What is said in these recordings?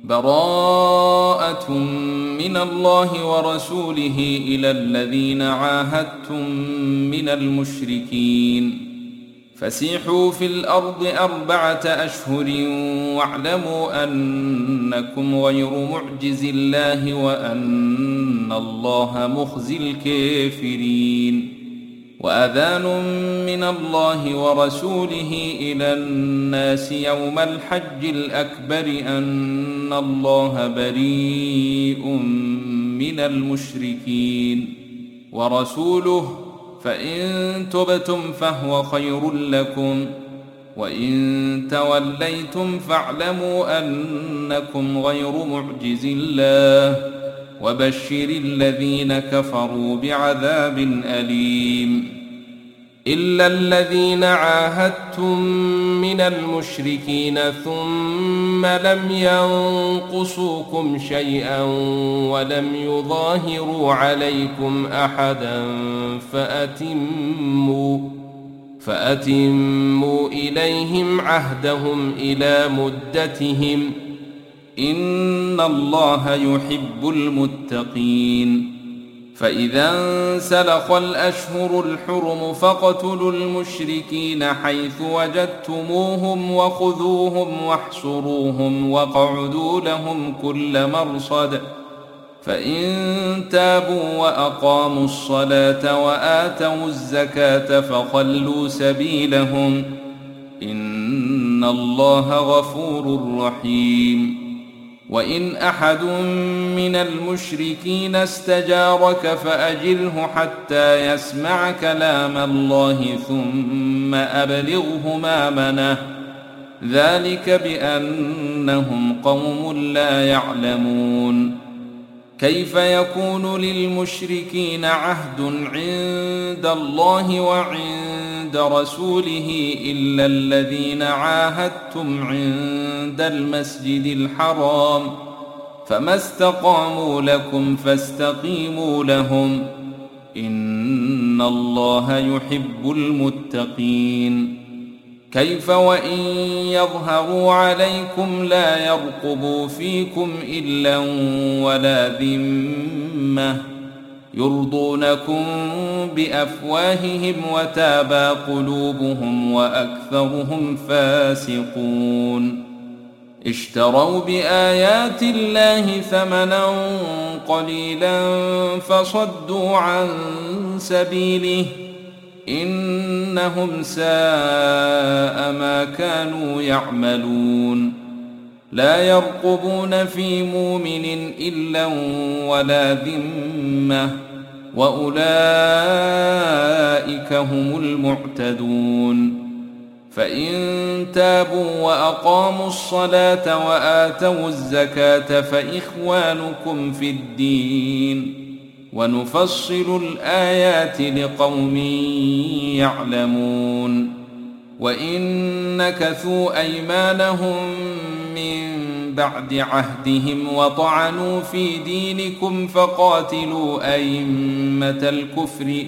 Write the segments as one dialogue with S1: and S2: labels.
S1: براءة من الله ورسوله إلى الذين عاهدتم من المشركين فسيحوا في الأرض 4 أشهر واعلموا أنكم غير معجز الله وأن الله مخزي الكافرين وأذان من الله ورسوله إلى الناس يوم الحج الأكبر أن الله بريء من المشركين ورسوله فإن تبتم فهو خير لكم وإن توليتم فاعلموا أنكم غير معجز الله وبشر الذين كفروا بعذاب أليم إلا الذين عاهدتم من المشركين ثم لم ينقصوكم شيئا ولم يظاهروا عليكم أحدا فأتموا إليهم عهدهم إلى مدتهم إن الله يحب المتقين فإذا انسلخ الأشهر الحرم فاقتلوا المشركين حيث وجدتموهم وخذوهم واحصروهم واقعدوا لهم كل مرصد فإن تابوا وأقاموا الصلاة وآتوا الزكاة فخلوا سبيلهم إن الله غفور رحيم وإن أحد من المشركين استجارك فأجره حتى يسمع كلام الله ثم أبلغه مأمنه ذلك بأنهم قوم لا يعلمون كيف يكون للمشركين عهد عند الله وعند رسوله إلا الذين عاهدتم عند المسجد الحرام فما استقاموا لكم فاستقيموا لهم إن الله يحب المتقين كيف وإن يظهروا عليكم لا يرقبوا فيكم إلا ولا ذمة يرضونكم بأفواههم وتابى قلوبهم وأكثرهم فاسقون اشتروا بآيات الله ثمنا قليلا فصدوا عن سبيله إنهم ساء ما كانوا يعملون لا يرقبون في مؤمن إلا ولا ذمة وأولئك هم المعتدون فإن تابوا وأقاموا الصلاة وآتوا الزكاة فإخوانكم في الدين ونفصل الآيات لقوم يعلمون وإن نكثوا أيمانهم من بعد عهدهم وطعنوا في دينكم فقاتلوا أئمة الكفر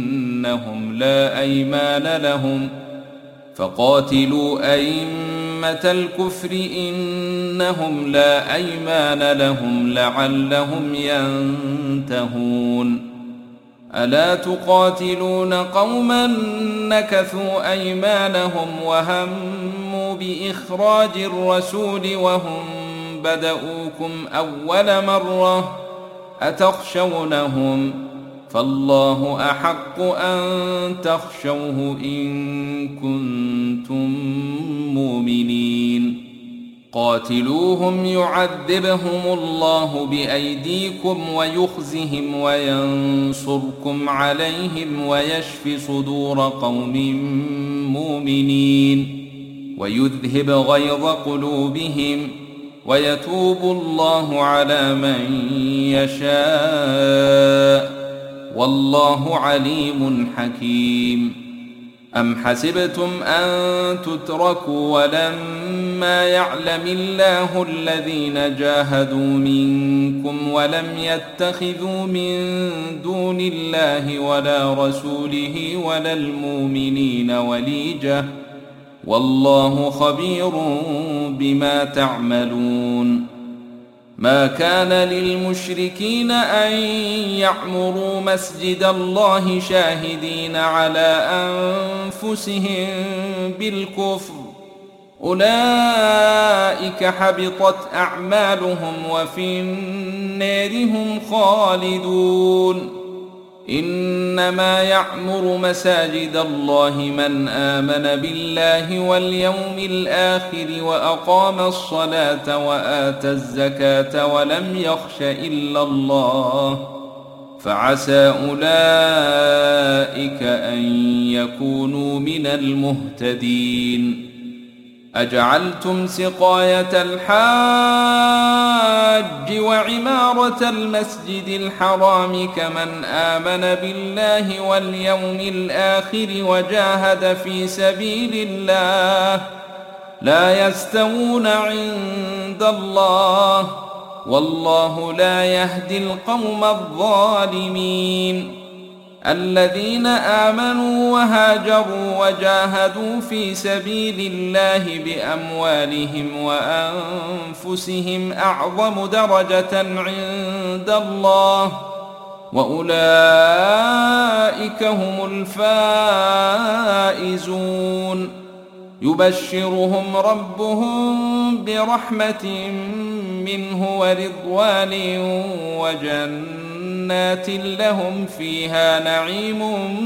S1: إنهم لا أيمان لهم لعلهم ينتهون ألا تقاتلون قوما نكثوا أيمانهم وهموا بإخراج الرسول وهم بدؤوكم أول مرة أتخشونهم فالله أحق أن تخشوه إن كنتم مؤمنين قاتلوهم يعذبهم الله بأيديكم ويخزهم وينصركم عليهم ويشف صدور قوم مؤمنين ويذهب غيظ قلوبهم ويتوب الله على من يشاء والله عليم حكيم أم حسبتم أن تتركوا ولما يعلم الله الذين جاهدوا منكم ولم يتخذوا من دون الله ولا رسوله ولا المؤمنين وليجة والله خبير بما تعملون ما كان للمشركين أن يعمروا مسجد الله شاهدين على أنفسهم بالكفر، أولئك حبطت أعمالهم وفي النار هم خالدون. إنما يعمر مساجد الله من آمن بالله واليوم الآخر وأقام الصلاة وآتى الزكاة ولم يخش إلا الله، فعسى أولئك أن يكونوا من المهتدين. أجعلتم سقاية الحاج وعمارة المسجد الحرام كمن آمن بالله واليوم الآخر وجاهد في سبيل الله لا يستوون عند الله، والله لا يهدي القوم الظالمين. الذين آمنوا وهاجروا وجاهدوا في سبيل الله بأموالهم وأنفسهم أعظم درجة عند الله، وأولئك هم الفائزون. يبشرهم ربهم برحمة منه ورضوان وجنات لهم فيها نعيم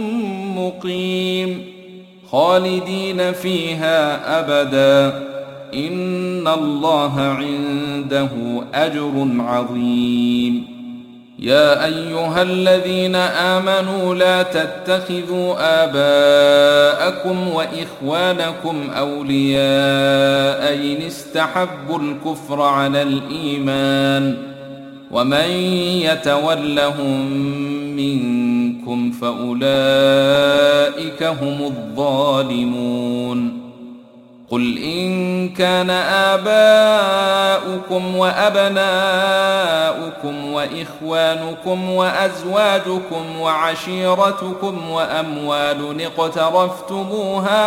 S1: مقيم خالدين فيها أبدا، إن الله عنده أجر عظيم. يا أيها الذين آمنوا لا تتخذوا آباءكم وإخوانكم أولياء إن استحبوا الكفر على الإيمان، ومن يتولهم منكم فأولئك هم الظالمون. قل إن كان آباؤكم وأبناؤكم وإخوانكم وأزواجكم وعشيرتكم وأموال اقترفتموها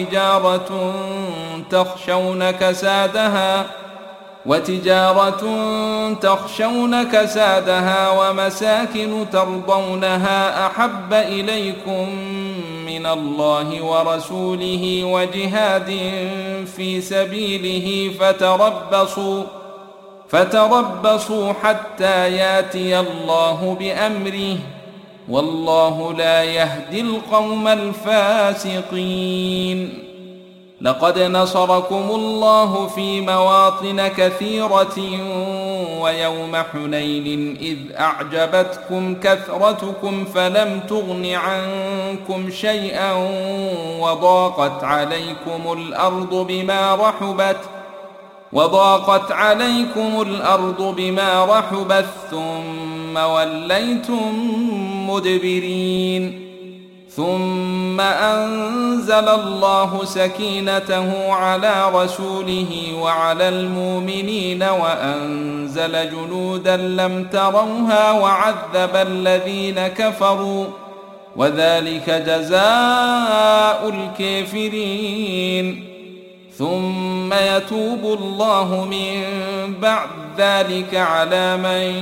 S1: وتجارة تخشون كسادها ومساكن ترضونها أحب إليكم من الله ورسوله وجهاد في سبيله فتربصوا حتى ياتي الله بأمره، والله لا يهدي القوم الفاسقين. لقد نصركم الله في مواطن كثيرة ويوم حنين إذ أعجبتكم كثرتكم فلم تغن عنكم شيئا وضاقت عليكم الأرض بما رحبت ثم وليتم مدبرين. ثم أنزل الله سكينته على رسوله وعلى المؤمنين وأنزل جنودا لم تروها وعذب الذين كفروا، وذلك جزاء الكافرين. ثم يتوب الله من بعد ذلك على من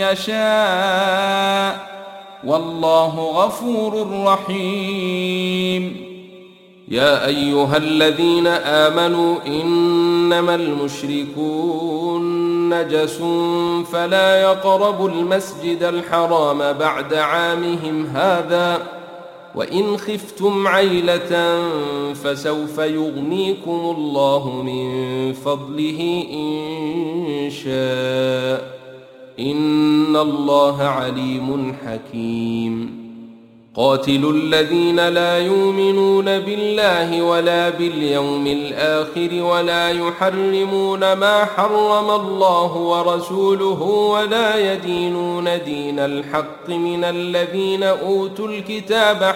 S1: يشاء، والله غفور رحيم. يا أيها الذين آمنوا إنما المشركون نجس فلا يقربوا المسجد الحرام بعد عامهم هذا، وإن خفتم عيلة فسوف يغنيكم الله من فضله إن شاء، إن الله عليم حكيم. قاتلوا الذين لا يؤمنون بالله ولا باليوم الآخر ولا يحرمون ما حرم الله ورسوله ولا يدينون دين الحق من الذين أوتوا الكتاب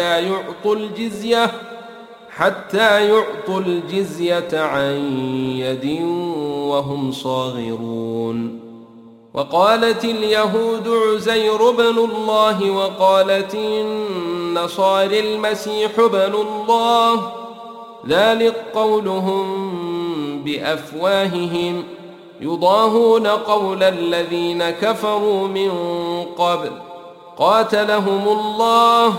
S1: حتى يعطوا الجزية عن يد وهم صاغرون. وقالت اليهود عزير بن الله وقالت النصارى المسيح بن الله، ذلك قولهم بأفواههم يضاهون قول الذين كفروا من قبل قاتلهم الله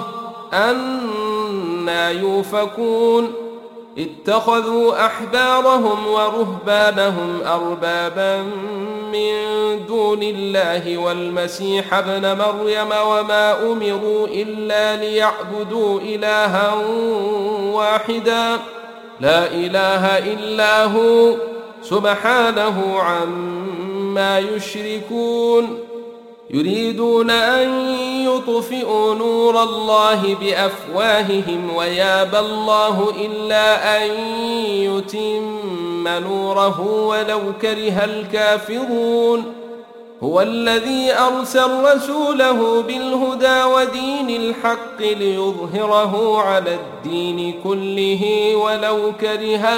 S1: أنى يؤفكون اتخذوا أحبارهم ورهبانهم أربابا من دون الله والمسيح ابن مريم وما أمروا إلا ليعبدوا إلها واحدا لا إله إلا هو سبحانه عما يشركون يريدون أن يطفئوا نور الله بأفواههم ويابى الله إلا أن يتم نوره ولو كره الكافرون هو الذي أرسل رسوله بالهدى ودين الحق ليظهره على الدين كله ولو كره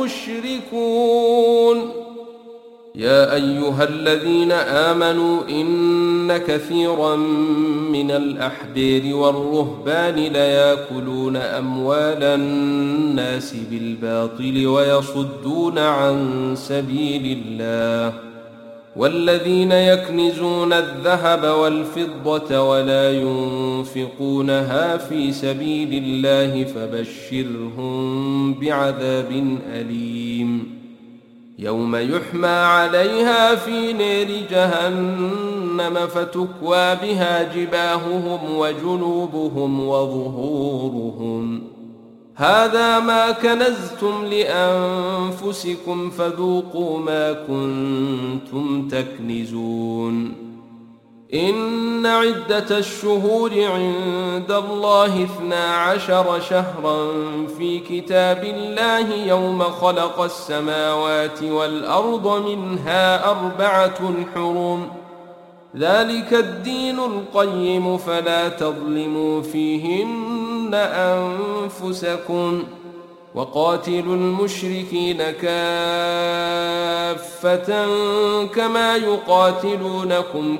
S1: المشركون يا أيها الذين آمنوا إن كثيرا من الأحبار والرهبان ليأكلون أموال الناس بالباطل ويصدون عن سبيل الله والذين يكنزون الذهب والفضة ولا ينفقونها في سبيل الله فبشرهم بعذاب أليم يوم يحمى عليها في نار جهنم فتكوى بها جباههم وجنوبهم وظهورهم هذا ما كنزتم لأنفسكم فذوقوا ما كنتم تكنزون إن عدة الشهور عند الله 12 شهرا في كتاب الله يوم خلق السماوات والأرض منها 4 حرم ذلك الدين القيم فلا تظلموا فيهن أنفسكم وقاتلوا المشركين كافة كما يقاتلونكم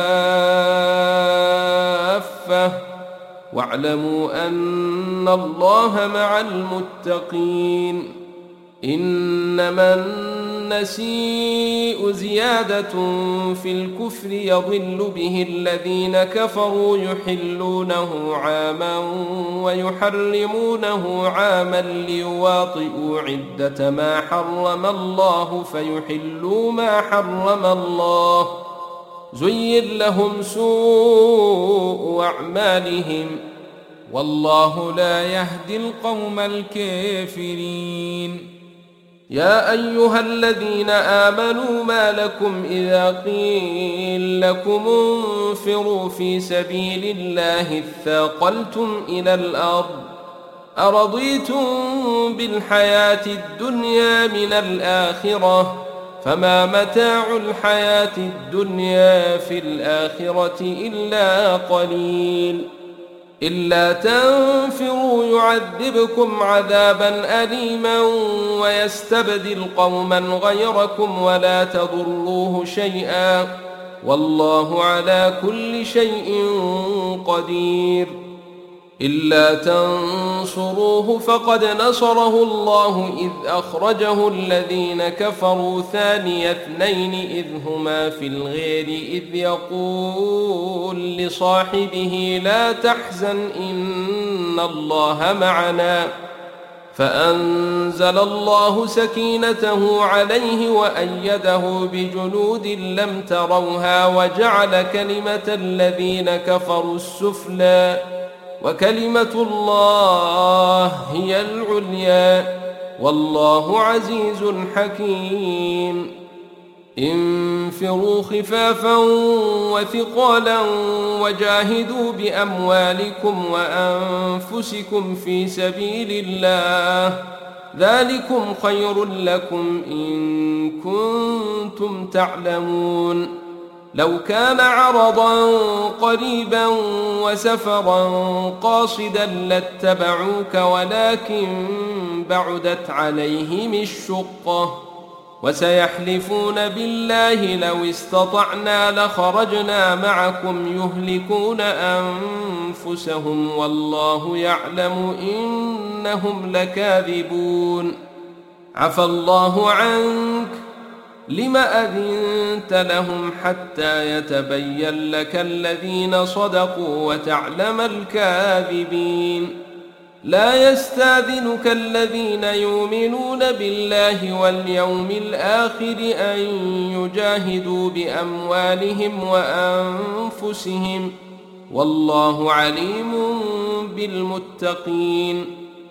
S1: كافة واعلموا أن الله مع المتقين إنما النسيء زيادة في الكفر يضل به الذين كفروا يحلونه عاما ويحرمونه عاما ليواطئوا عدة ما حرم الله فيحلوا ما حرم الله زين لهم سوء أعمالهم والله لا يهدي القوم الكافرين يا أيها الذين آمنوا ما لكم إذا قيل لكم انفروا في سبيل الله اثاقلتم إلى الأرض أرضيتم بالحياة الدنيا من الآخرة فما متاع الحياة الدنيا في الآخرة إلا قليل إلا تنفروا يعذبكم عذابا أليما ويستبدل قوما غيركم ولا تضروه شيئا والله على كل شيء قدير إلا تنصروه فقد نصره الله إذ أخرجه الذين كفروا ثاني اثنين إذ هما في الغير إذ يقول لصاحبه لا تحزن إن الله معنا فأنزل الله سكينته عليه وأيده بجنود لم تروها وجعل كلمة الذين كفروا السفلى وكلمة الله هي العليا والله عزيز حكيم انفروا خفافا وثقالا وجاهدوا بأموالكم وأنفسكم في سبيل الله ذلكم خير لكم إن كنتم تعلمون لو كان عرضا قريبا وسفرا قاصدا لاتبعوك ولكن بعدت عليهم الشقة وسيحلفون بالله لو استطعنا لخرجنا معكم يهلكون أنفسهم والله يعلم إنهم لكاذبون عفى الله عنك لم أذنت لهم حتى يتبين لك الذين صدقوا وتعلم الكاذبين لا يستأذنك الذين يؤمنون بالله واليوم الآخر أن يجاهدوا بأموالهم وأنفسهم والله عليم بالمتقين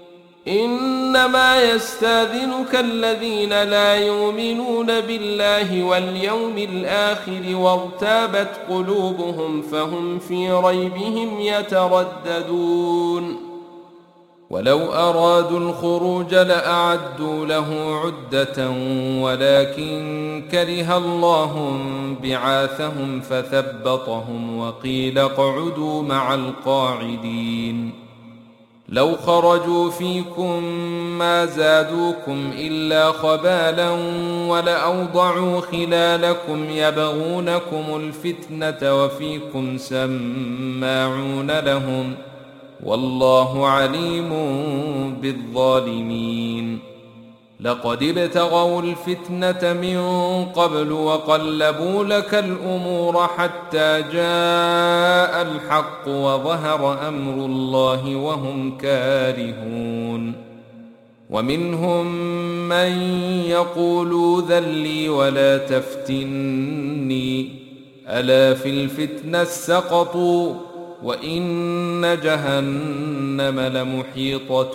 S1: إنما يستأذنك الذين لا يؤمنون بالله واليوم الآخر وارتابت قلوبهم فهم في ريبهم يترددون ولو أرادوا الخروج لأعدوا له عدة ولكن كره الله بعاثهم فثبطهم وقيل اقعدوا مع القاعدين لو خرجوا فيكم ما زادوكم إلا خبالا ولأوضعوا خلالكم يبغونكم الفتنة وفيكم سماعون لهم والله عليم بالظالمين لقد ابتغوا الفتنة من قبل وقلبوا لك الأمور حتى جاء الحق وظهر أمر الله وهم كارهون ومنهم من يقول ذل لي ولا تفتني ألا في الفتنة سقطوا وإن جهنم لمحيطة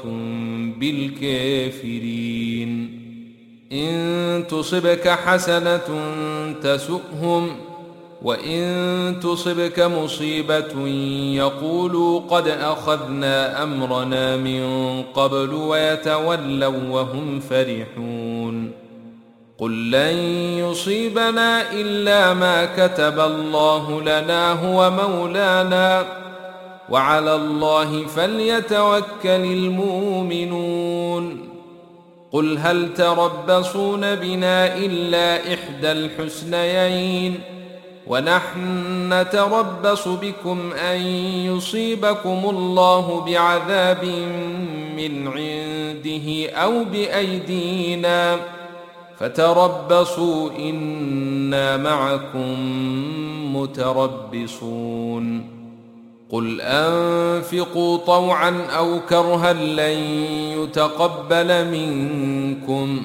S1: بالكافرين إن تصبك حسنة تسؤهم وإن تصبك مصيبة يقولوا قد أخذنا أمرنا من قبل ويتولوا وهم فرحون قل لن يصيبنا إلا ما كتب الله لنا هو مولانا وعلى الله فليتوكل المؤمنون قل هل تربصون بنا إلا إحدى الحسنيين ونحن نتربص بكم أن يصيبكم الله بعذاب من عنده أو بأيدينا فتربصوا إنا معكم متربصون قل أنفقوا طوعا أو كرها لن يتقبل منكم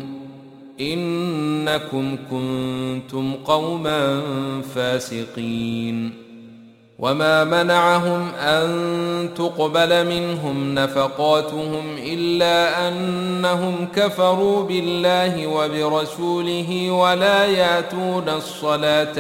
S1: إنكم كنتم قوما فاسقين وما منعهم أن تقبل منهم نفقاتهم إلا أنهم كفروا بالله وبرسوله ولا يأتون الصلاة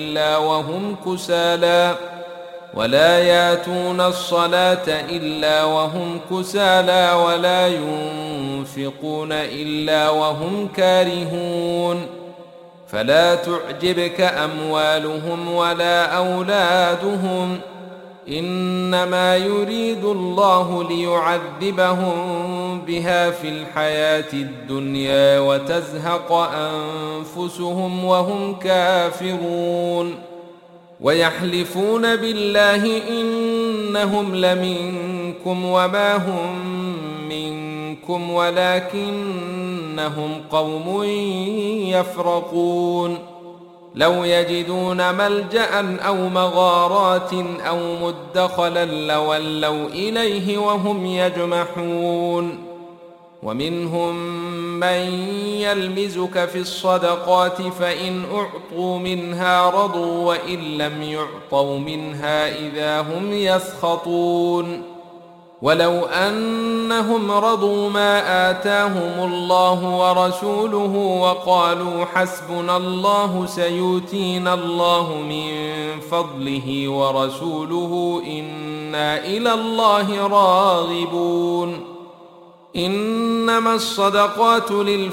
S1: إلا وهم كسالى ولا ينفقون إلا وهم كارهون فلا تعجبك أموالهم ولا أولادهم إنما يريد الله ليعذبهم بها في الحياة الدنيا وتزهق أنفسهم وهم كافرون ويحلفون بالله إنهم لمنكم وما هم منكم ولكنهم قوم يفرقون لو يجدون ملجأ أو مغارات أو مدخلا لولوا إليه وهم يجمحون ومنهم من يلمزك في الصدقات فإن أعطوا منها رضوا وإن لم يعطوا منها إذا هم يسخطون ولو أنهم رضوا ما آتاهم الله ورسوله وقالوا حسبنا الله سيؤتينا الله من فضله ورسوله إنا إلى الله راغبون إنما الصدقات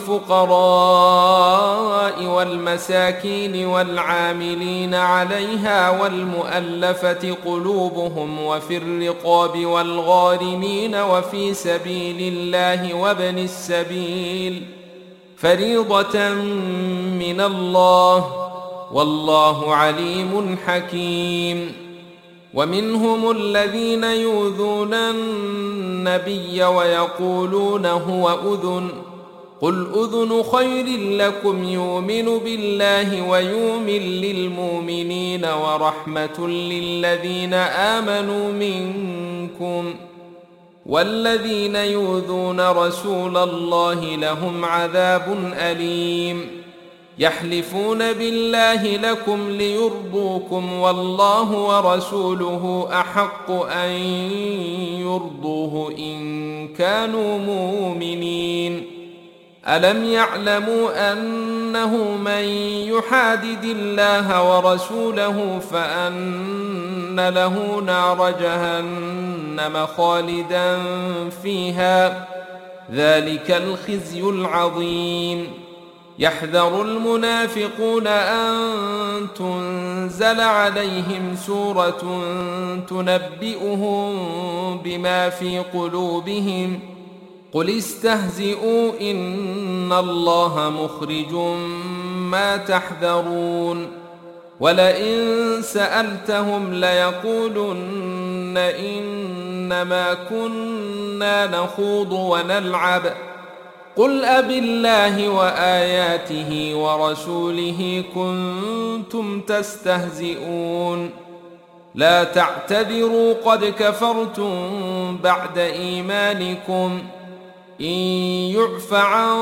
S1: للفقراء والمساكين والعاملين عليها والمؤلفة قلوبهم وفي الرقاب والغارمين وفي سبيل الله وابن السبيل فريضة من الله والله عليم حكيم ومنهم الذين يؤذون النبي ويقولون هو أذن قل أذن خير لكم يؤمن بالله ويؤمن للمؤمنين ورحمة للذين آمنوا منكم، والذين يؤذون رسول الله لهم عذاب أليم. يحلفون بالله لكم ليرضوكم والله ورسوله أحق أن يرضوه إن كانوا مؤمنين. ألم يعلموا أنه من يحادد الله ورسوله فأن له نار جهنم خالدا فيها، ذلك الخزي العظيم. يحذر المنافقون أن تنزل عليهم سورة تنبئهم بما في قلوبهم، قل استهزئوا إن الله مخرج ما تحذرون. ولئن سألتهم ليقولن إنما كنا نخوض ونلعب، قل أبالله وآياته ورسوله كنتم تستهزئون. لا تعتذروا قد كفرتم بعد إيمانكم، إن يعف عن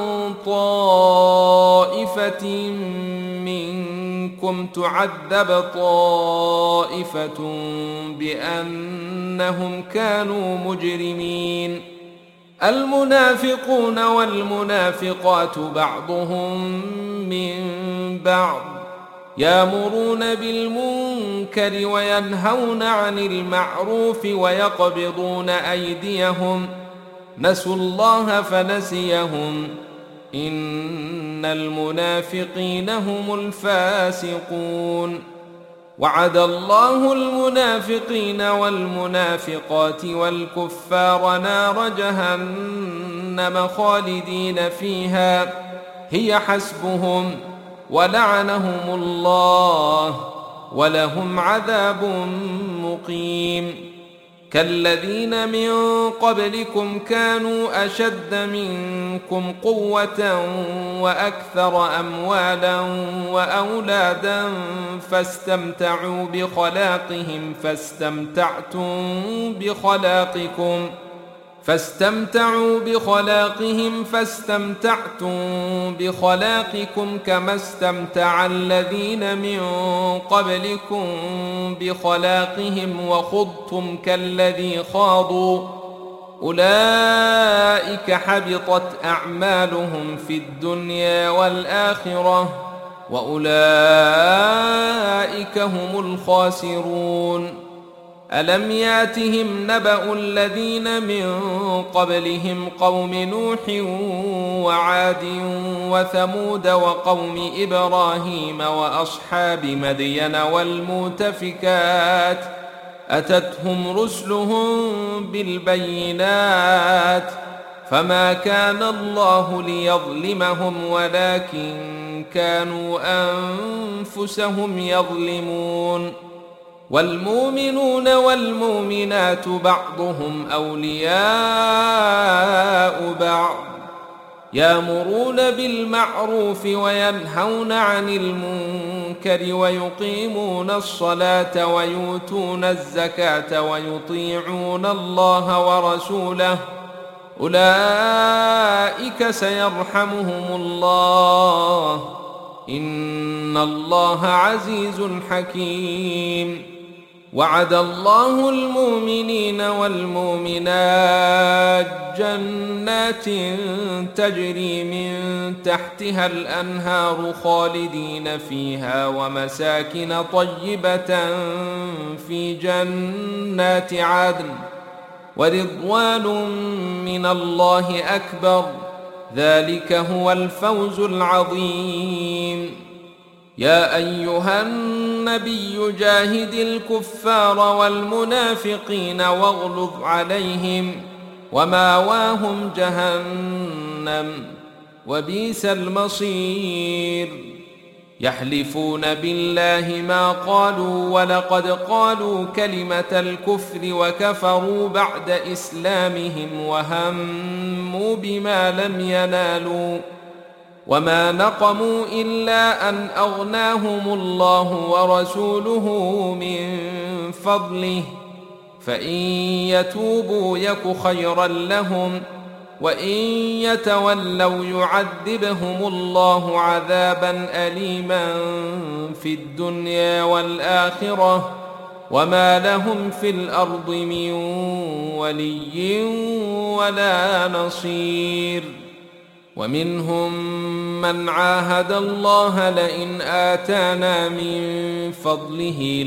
S1: طائفة منكم تعذب طائفة بأنهم كانوا مجرمين. المنافقون والمنافقات بعضهم من بعض، يأمرون بالمنكر وينهون عن المعروف ويقبضون أيديهم، نسوا الله فنسيهم، إن المنافقين هم الفاسقون. وعد الله المنافقين والمنافقات والكفار نار جهنم خالدين فيها هي حسبهم، ولعنهم الله ولهم عذاب مقيم. كالذين من قبلكم كانوا أشد منكم قوة وأكثر أموالا وأولادا فاستمتعوا بخلاقهم فاستمتعتم بخلاقكم كما استمتع الذين من قبلكم بخلاقهم وخضتم كالذي خاضوا، أولئك حبطت أعمالهم في الدنيا والآخرة وأولئك هم الخاسرون. ألم ياتهم نبأ الذين من قبلهم قوم نوح وعاد وثمود وقوم إبراهيم وأصحاب مدين والمؤتفكات، أتتهم رسلهم بالبينات فما كان الله ليظلمهم ولكن كانوا أنفسهم يظلمون. والمؤمنون والمؤمنات بعضهم أولياء بعض، يأمرون بالمعروف وينهون عن المنكر ويقيمون الصلاة ويؤتون الزكاة ويطيعون الله ورسوله، أولئك سيرحمهم الله، إن الله عزيز حكيم. وعد الله المؤمنين والمؤمنات جنات تجري من تحتها الأنهار خالدين فيها ومساكن طيبة في جنات عدن ورضوان من الله أكبر، ذلك هو الفوز العظيم. يا أيها النبي جاهد الكفار والمنافقين واغلظ عليهم وماواهم جهنم وبئس المصير. يحلفون بالله ما قالوا ولقد قالوا كلمة الكفر وكفروا بعد إسلامهم وهموا بما لم ينالوا وما نقموا إلا أن أغناهم الله ورسوله من فضله فإن يتوبوا يك خيرا لهم وإن يتولوا يعذبهم الله عذابا أليما في الدنيا والآخرة وما لهم في الأرض من ولي ولا نصير ومنهم من عاهد الله لئن آتانا من فضله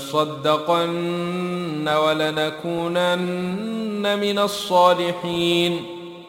S1: لنصدقن ولنكونن من الصالحين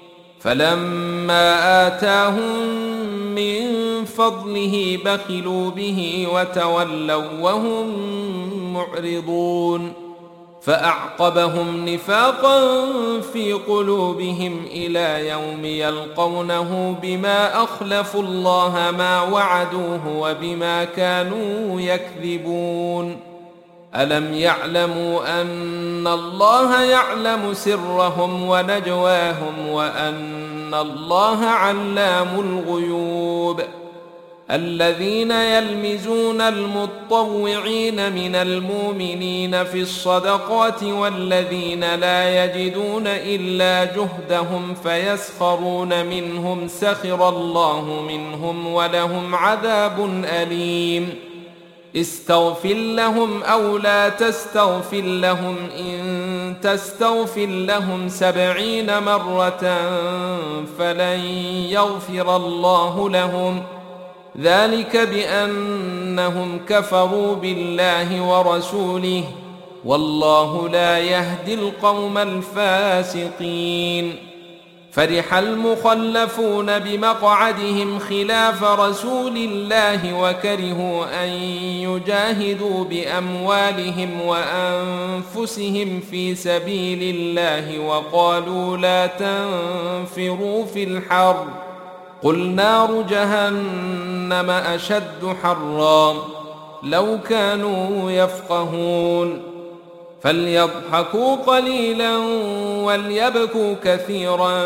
S1: فلما آتاهم من فضله بخلوا به وتولوا وهم معرضون فأعقبهم نفاقا في قلوبهم إلى يوم يلقونه بما أخلفوا الله ما وعدوه وبما كانوا يكذبون ألم يعلموا أن الله يعلم سرهم ونجواهم وأن الله علام الغيوب الذين يلمزون المطوعين من المؤمنين في الصدقات والذين لا يجدون إلا جهدهم فيسخرون منهم سخر الله منهم ولهم عذاب أليم استغفر لهم أو لا تستغفر لهم إن تستغفر لهم 70 مرة فلن يغفر الله لهم ذلك بأنهم كفروا بالله ورسوله والله لا يهدي القوم الفاسقين فرح المخلفون بمقعدهم خلاف رسول الله وكرهوا أن يجاهدوا بأموالهم وأنفسهم في سبيل الله وقالوا لا تنفروا في الحر قل نار جهنم أشد حرا لو كانوا يفقهون فليضحكوا قليلا وليبكوا كثيرا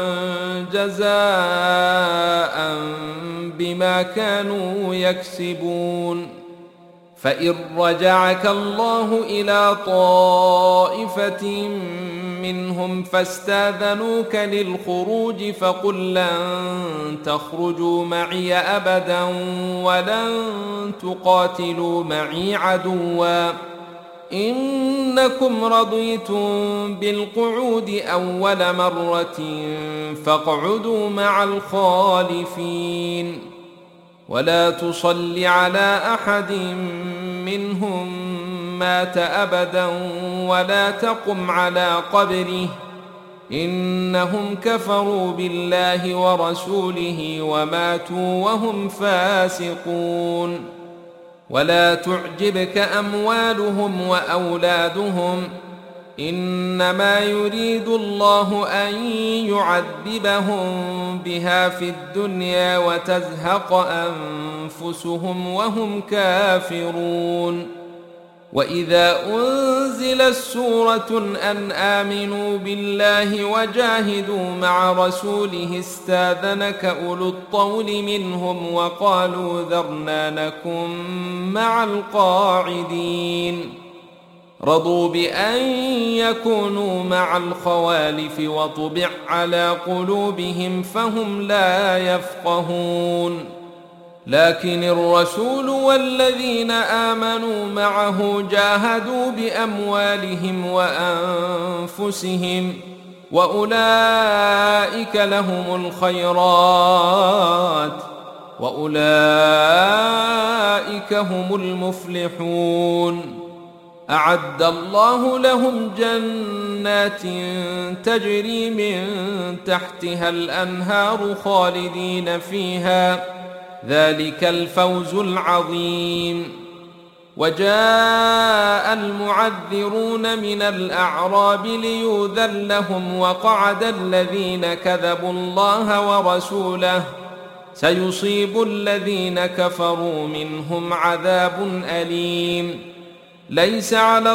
S1: جزاء بما كانوا يكسبون فإن رجعك الله إلى طائفة منهم فاستاذنوك للخروج فقل لن تخرجوا معي أبدا ولن تقاتلوا معي عدوا إنكم رضيتم بالقعود أول مرة فاقعدوا مع الخالفين ولا تصل على أحد منهم مات أبدا ولا تقم على قبره إنهم كفروا بالله ورسوله وماتوا وهم فاسقون ولا تعجبك أموالهم وأولادهم إنما يريد الله أن يعذبهم بها في الدنيا وتزهق أنفسهم وهم كافرون وإذا أنزلت سورة أن آمنوا بالله وجاهدوا مع رسوله استاذنك أولو الطول منهم وقالوا ذرنا نكن مع القاعدين رضوا بأن يكونوا مع الخوالف وطبع على قلوبهم فهم لا يفقهون لكن الرسول والذين آمنوا معه جاهدوا بأموالهم وأنفسهم وأولئك لهم الخيرات وأولئك هم المفلحون أعد الله لهم جنات تجري من تحتها الأنهار خالدين فيها ذلك الفوز العظيم وجاء المعذرون من الأعراب ليؤذن لهم وقعد الذين كذبوا الله ورسوله سيصيب الذين كفروا منهم عذاب أليم. ليس على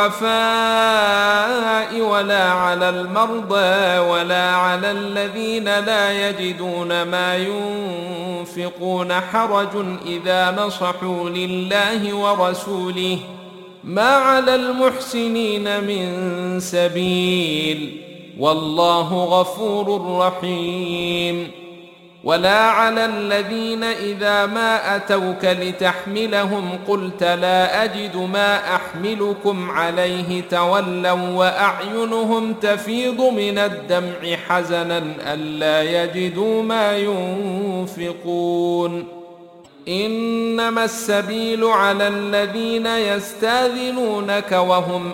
S1: الضعفاء ولا على المرضى ولا على الذين لا يجدون ما ينفقون حرج إذا نصحوا لله ورسوله، ما على المحسنين من سبيل، والله غفور رحيم. ولا على الذين إذا ما أتوك لتحملهم قلت لا أجد ما أحملكم عليه تولوا وأعينهم تفيض من الدمع حزنا ألا يجدوا ما ينفقون. إنما السبيل على الذين يستاذنونك وهم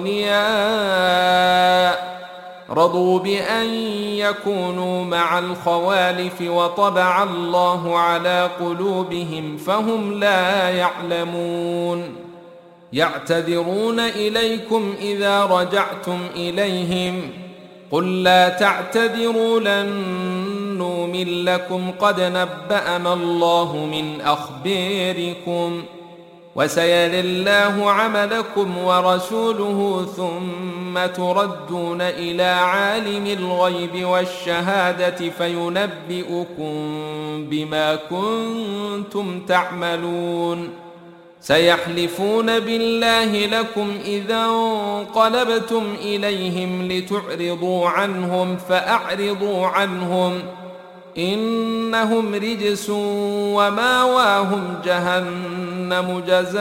S1: أغنياء رضوا بأن يكونوا مع الخوالف وطبع الله على قلوبهم فهم لا يعلمون. يعتذرون إليكم إذا رجعتم إليهم قل لا تعتذروا لن نؤمن لكم قد نبأنا الله من أخباركم وسيري الله عملكم ورسوله ثم تردون إلى عالم الغيب والشهادة فينبئكم بما كنتم تعملون. سيحلفون بالله لكم إذا انقلبتم إليهم لتعرضوا عنهم فأعرضوا عنهم إنهم رجس وماواهم جهنم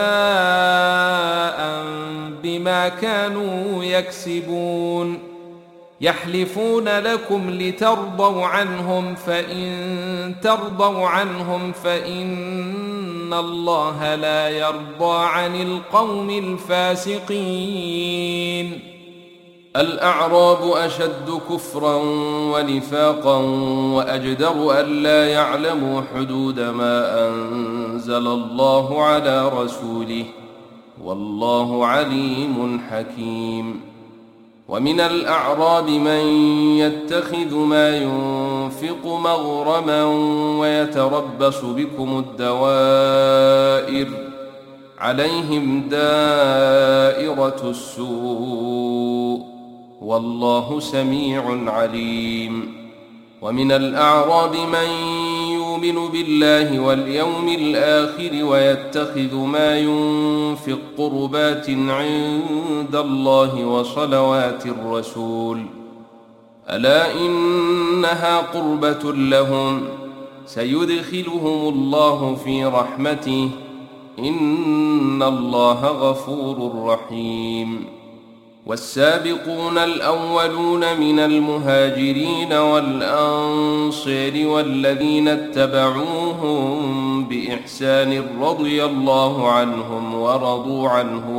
S1: جزاء بما كانوا يكسبون. يحلفون لكم لترضوا عنهم فإن ترضوا عنهم فإن الله لا يرضى عن القوم الفاسقين. الأعراب أشد كفرا ونفاقا وأجدر ألا يعلموا حدود ما أنزل الله على رسوله والله عليم حكيم. ومن الأعراب من يتخذ ما ينفق مغرما ويتربص بكم الدوائر عليهم دائرة السوء والله سميع عليم. ومن الأعراب من يؤمن بالله واليوم الآخر ويتخذ ما ينفق قربات عند الله وصلوات الرسول ألا إنها قربة لهم سيدخلهم الله في رحمته إن الله غفور رحيم. والسابقون الأولون من المهاجرين والأنصار والذين اتبعوهم بإحسان رضي الله عنهم ورضوا عنه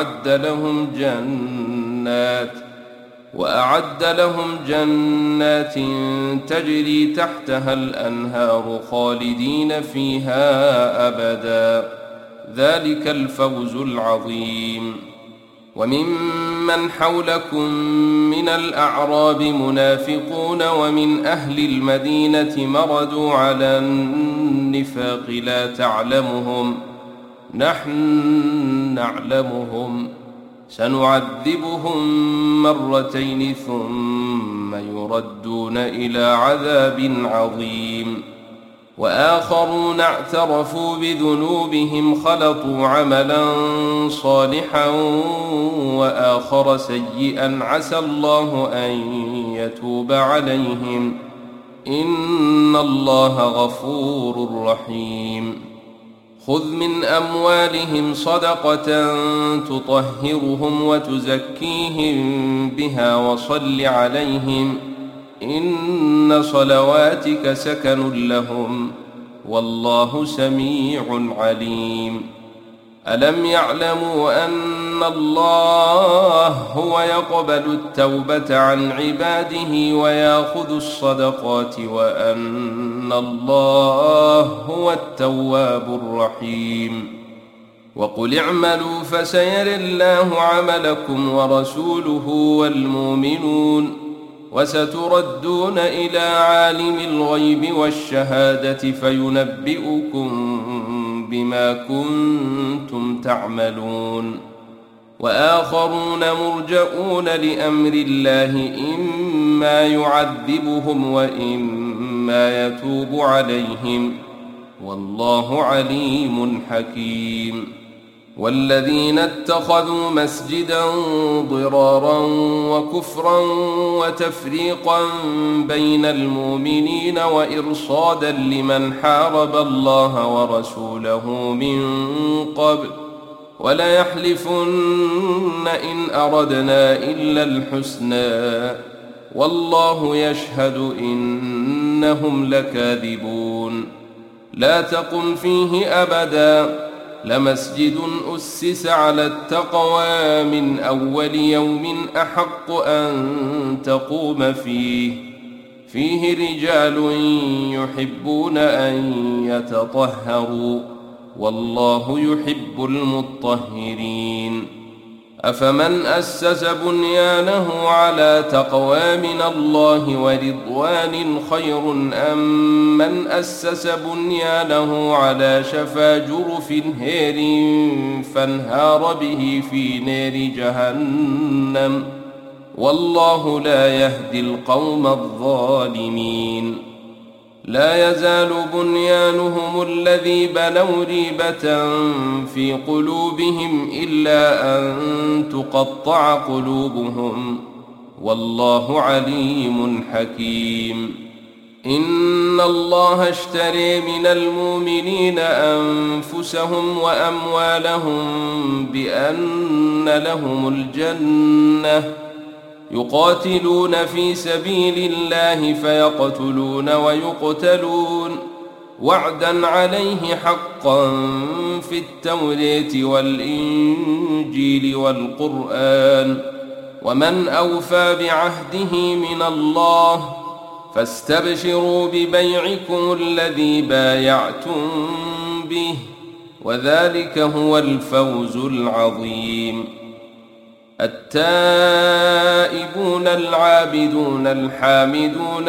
S1: وأعد لهم جنات تجري تحتها الأنهار خالدين فيها أبدا ذلك الفوز العظيم. وممن حولكم من الأعراب منافقون ومن أهل المدينة مردوا على النفاق لا تعلمهم نحن نعلمهم سنعذبهم مرتين ثم يردون إلى عذاب عظيم. وآخرون اعترفوا بذنوبهم خلطوا عملا صالحا وآخر سيئا عسى الله أن يتوب عليهم إن الله غفور رحيم. خذ من أموالهم صدقة تطهرهم وتزكيهم بها وصل عليهم إن صلواتك سكن لهم والله سميع عليم. ألم يعلموا أن الله هو يقبل التوبة عن عباده ويأخذ الصدقات وأن الله هو التواب الرحيم. وقل اعملوا فسيرى الله عملكم ورسوله والمؤمنون وستردون إلى عالم الغيب والشهادة فينبئكم بما كنتم تعملون وآخرون مرجؤون لأمر الله إما يعذبهم وإما يتوب عليهم والله عليم حكيم والذين اتخذوا مسجدا ضرارا وكفرا وتفريقا بين المؤمنين وإرصادا لمن حارب الله ورسوله من قبل وليحلفن إن أردنا إلا الحسنى والله يشهد إنهم لكاذبون لا تقم فيه أبدا لمسجد أسس على التقوى من أول يوم أحق أن تقوم فيه رجال يحبون أن يتطهروا والله يحب المطهرين أفمن أسس بنيانه على تقوى من الله ورضوان خير أم من أسس بنيانه على شفا جرف هير فانهار به في نار جهنم والله لا يهدي القوم الظالمين لا يزال بنيانهم الذي بنوا ريبة في قلوبهم إلا أن تقطع قلوبهم والله عليم حكيم إن الله اشتري من المؤمنين أنفسهم وأموالهم بأن لهم الجنة يقاتلون في سبيل الله فيقتلون ويقتلون وعدا عليه حقا في التوراة والإنجيل والقرآن ومن أوفى بعهده من الله فاستبشروا ببيعكم الذي بايعتم به وذلك هو الفوز العظيم التائبون العابدون الحامدون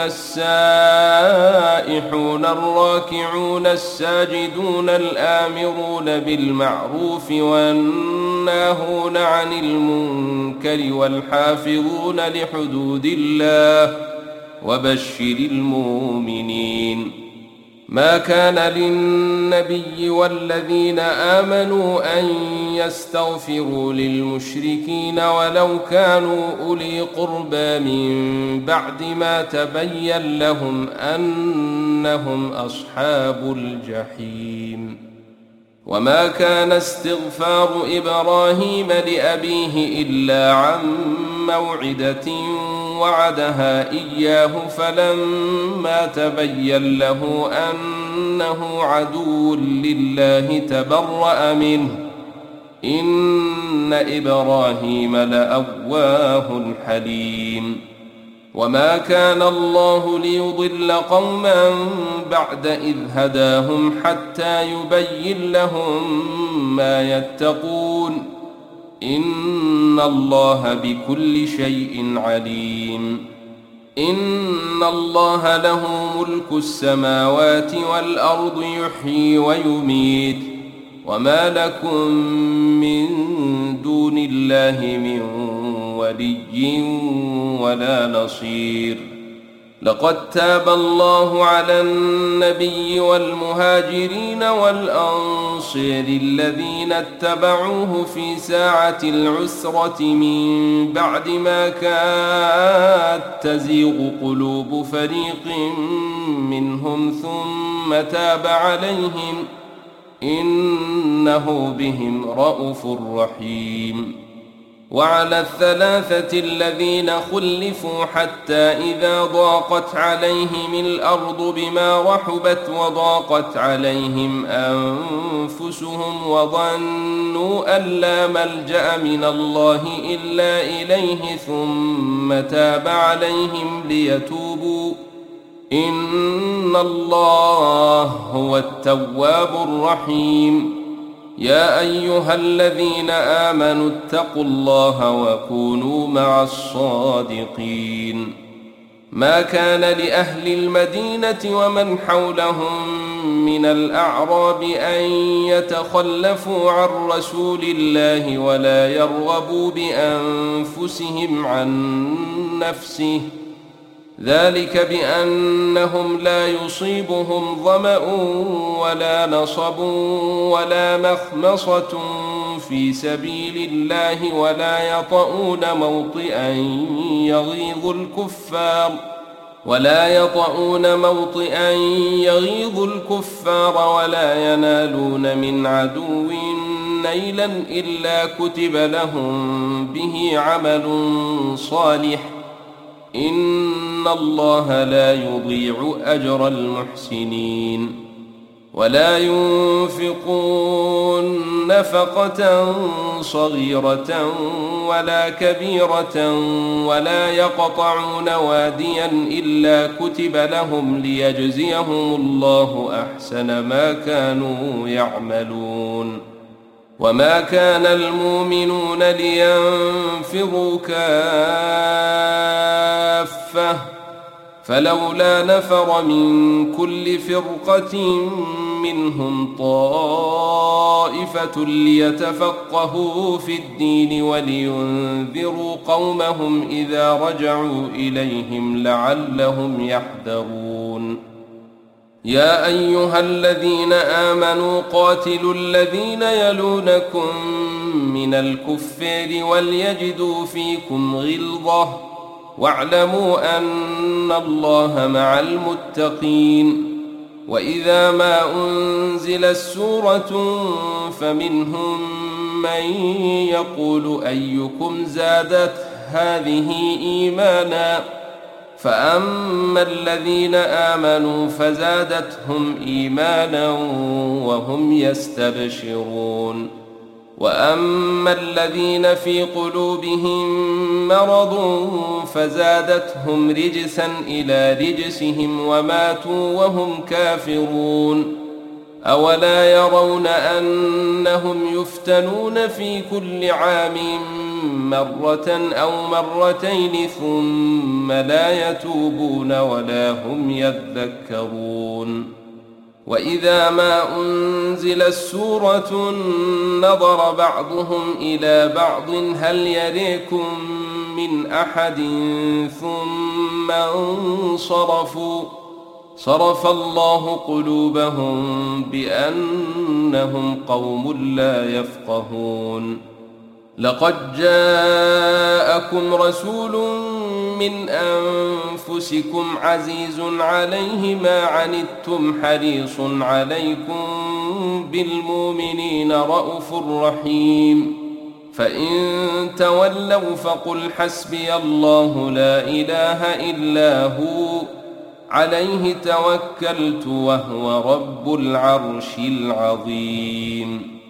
S1: السائحون الراكعون الساجدون الآمرون بالمعروف والناهون عن المنكر والحافظون لحدود الله وبشر المؤمنين ما كان للنبي والذين آمنوا أن يستغفروا للمشركين ولو كانوا أولي قربى من بعد ما تبين لهم أنهم أصحاب الجحيم وما كان استغفار إبراهيم لأبيه إلا عن موعدة وعدها إياه فلما تبين له أنه عدو لله تبرأ منه إن إبراهيم لأواه حليم وما كان الله ليضل قوما بعد إذ هداهم حتى يبين لهم ما يتقون إن الله بكل شيء عليم إن الله له ملك السماوات والأرض يحيي ويميت وما لكم من دون الله من ولي ولا نصير لقد تاب الله على النبي والمهاجرين والأنصار الذين اتبعوه في ساعة العسرة من بعد ما كاد تزيغ قلوب فريق منهم ثم تاب عليهم إنه بهم رءوف رحيم وعلى الثلاثة الذين خلفوا حتى إذا ضاقت عليهم الأرض بما رحبت وضاقت عليهم أنفسهم وظنوا أن لا ملجأ من الله إلا إليه ثم تاب عليهم ليتوبوا إن الله هو التواب الرحيم يا أيها الذين آمنوا اتقوا الله وكونوا مع الصادقين ما كان لأهل المدينة ومن حولهم من الأعراب أن يتخلفوا عن رسول الله ولا يرغبوا بأنفسهم عن نفسه، ذلك بأنهم لا يصيبهم ظمأ ولا نصب ولا مخمصة في سبيل الله ولا يطؤون موطئا يغيظ الكفار ولا ينالون من عدو نيلا إلا كتب لهم به عمل صالح، إن الله لا يضيع أجر المحسنين. ولا ينفقون نفقة صغيرة ولا كبيرة ولا يقطعون واديا إلا كتب لهم ليجزيهم الله أحسن ما كانوا يعملون. وما كان المؤمنون لينفروا كافة، فلولا نفر من كل فرقة منهم طائفة ليتفقهوا في الدين ولينذروا قومهم إذا رجعوا إليهم لعلهم يحذرون. يا أيها الذين آمنوا قاتلوا الذين يلونكم من الكفار وليجدوا فيكم غلظة واعلموا أن الله مع المتقين. وإذا ما أنزلت سورة فمنهم من يقول أيكم زادت هذه إيمانا، فأما الذين آمنوا فزادتهم إيمانا وهم يستبشرون، وأما الذين في قلوبهم مرض فزادتهم رجسا إلى رجسهم وماتوا وهم كافرون. أولا يرون أنهم يفتنون في كل عام مرة أو مرتين ثم لا يتوبون ولا هم يذكرون. وإذا ما أنزلت سورة نظر بعضهم إلى بعض هل يريكم من أحد ثم انصرفوا، صرف الله قلوبهم بأنهم قوم لا يفقهون. لقد جاءكم رسول من أنفسكم عزيز عليه ما عنتم حريص عليكم بالمؤمنين رءوف رحيم. فإن تولوا فقل حسبي الله لا إله إلا هو عليه توكلت وهو رب العرش العظيم.